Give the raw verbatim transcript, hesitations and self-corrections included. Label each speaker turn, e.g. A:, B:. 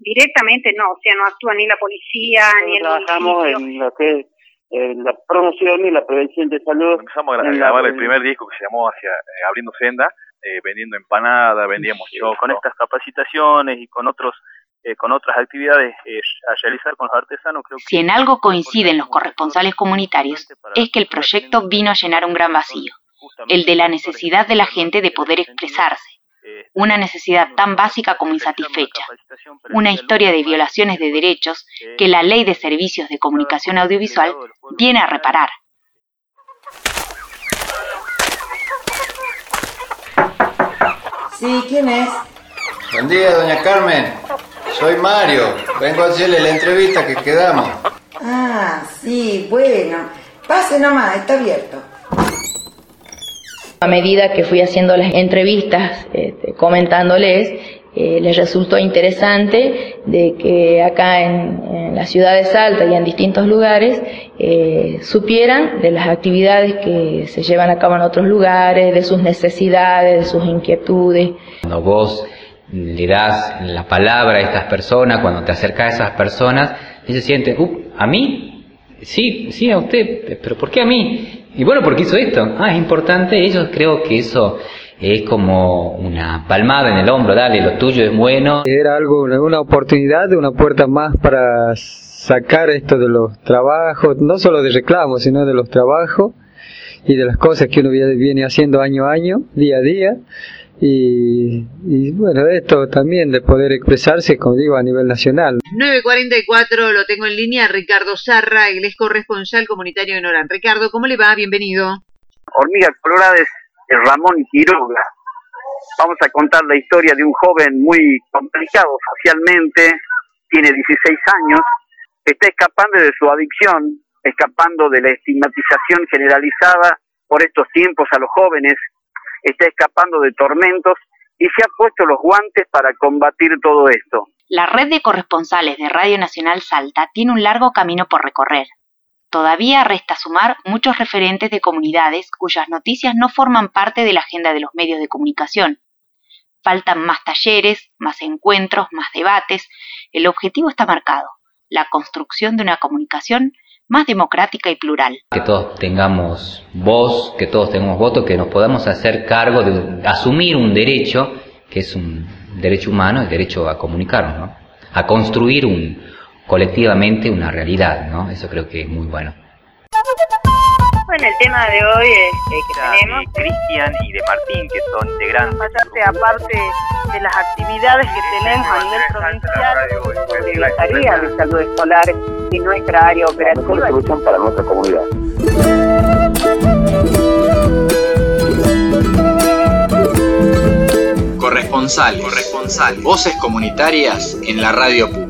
A: directamente no, o sea, no actúa ni la policía,
B: Nosotros
A: ni el
B: trabajamos
A: municipio.
B: en lo que es eh, la promoción y la prevención de salud.
C: Empezamos a grabar el primer disco que se llamó hacia eh, Abriendo Senda, eh, vendiendo empanadas, vendíamos choclo.
D: Con estas capacitaciones y con otros eh, con otras actividades eh, a realizar con los artesanos, creo que...
E: Si en algo coinciden los corresponsales comunitarios, es que el proyecto vino a llenar un gran vacío, el de la necesidad de la gente de poder expresarse. Una necesidad tan básica como insatisfecha, una historia de violaciones de derechos que la Ley de Servicios de Comunicación Audiovisual viene a reparar.
F: Sí, ¿quién es?
G: Buen día, doña Carmen. Soy Mario. Vengo a hacerle la entrevista que quedamos.
F: Ah, sí, bueno. Pase nomás, está abierto.
H: A medida que fui haciendo las entrevistas, este, comentándoles, eh, les resultó interesante de que acá en, en la ciudad de Salta y en distintos lugares eh, supieran de las actividades que se llevan a cabo en otros lugares, de sus necesidades, de sus inquietudes.
I: Cuando vos le das la palabra a estas personas, cuando te acercas a esas personas, ellos sienten, uh, ¿a mí? Sí, sí, a usted, pero ¿por qué a mí? Y bueno, porque hizo esto. Ah, es importante. Ellos creo que eso es como una palmada en el hombro. Dale, lo tuyo es bueno.
J: Era algo, una oportunidad, una puerta más para sacar esto de los trabajos, no solo de reclamos, sino de los trabajos y de las cosas que uno viene haciendo año a año, día a día. Y, y bueno, esto también de poder expresarse, como digo, a nivel nacional.
K: nueve cuarenta y cuatro, lo tengo en línea, Ricardo Zarra, él es corresponsal comunitario en Orán. Ricardo, ¿cómo le va? Bienvenido.
L: Hormiga Colorada es Ramón Quiroga. Vamos a contar la historia de un joven muy complicado socialmente, tiene dieciséis años, está escapando de su adicción, escapando de la estigmatización generalizada por estos tiempos a los jóvenes, está escapando de tormentos y se ha puesto los guantes para combatir todo esto.
E: La red de corresponsales de Radio Nacional Salta tiene un largo camino por recorrer. Todavía resta sumar muchos referentes de comunidades cuyas noticias no forman parte de la agenda de los medios de comunicación. Faltan más talleres, más encuentros, más debates. El objetivo está marcado: la construcción de una comunicación más democrática y plural.
I: Que todos tengamos voz, que todos tengamos voto, que nos podamos hacer cargo de asumir un derecho, que es un derecho humano, el derecho a comunicarnos, ¿no? A construir un, colectivamente una realidad, ¿no? Eso creo que es muy bueno.
A: Bueno, el tema de hoy es, es que tenemos
D: de Cristian y de Martín, que son integrantes.
A: Bastante aparte de las actividades que tenemos a nivel provincial sobre la tarea de salud escolar y nuestra área operativa.
B: La mejor solución para nuestra comunidad.
M: Corresponsales, corresponsales, voces comunitarias en la radio pública.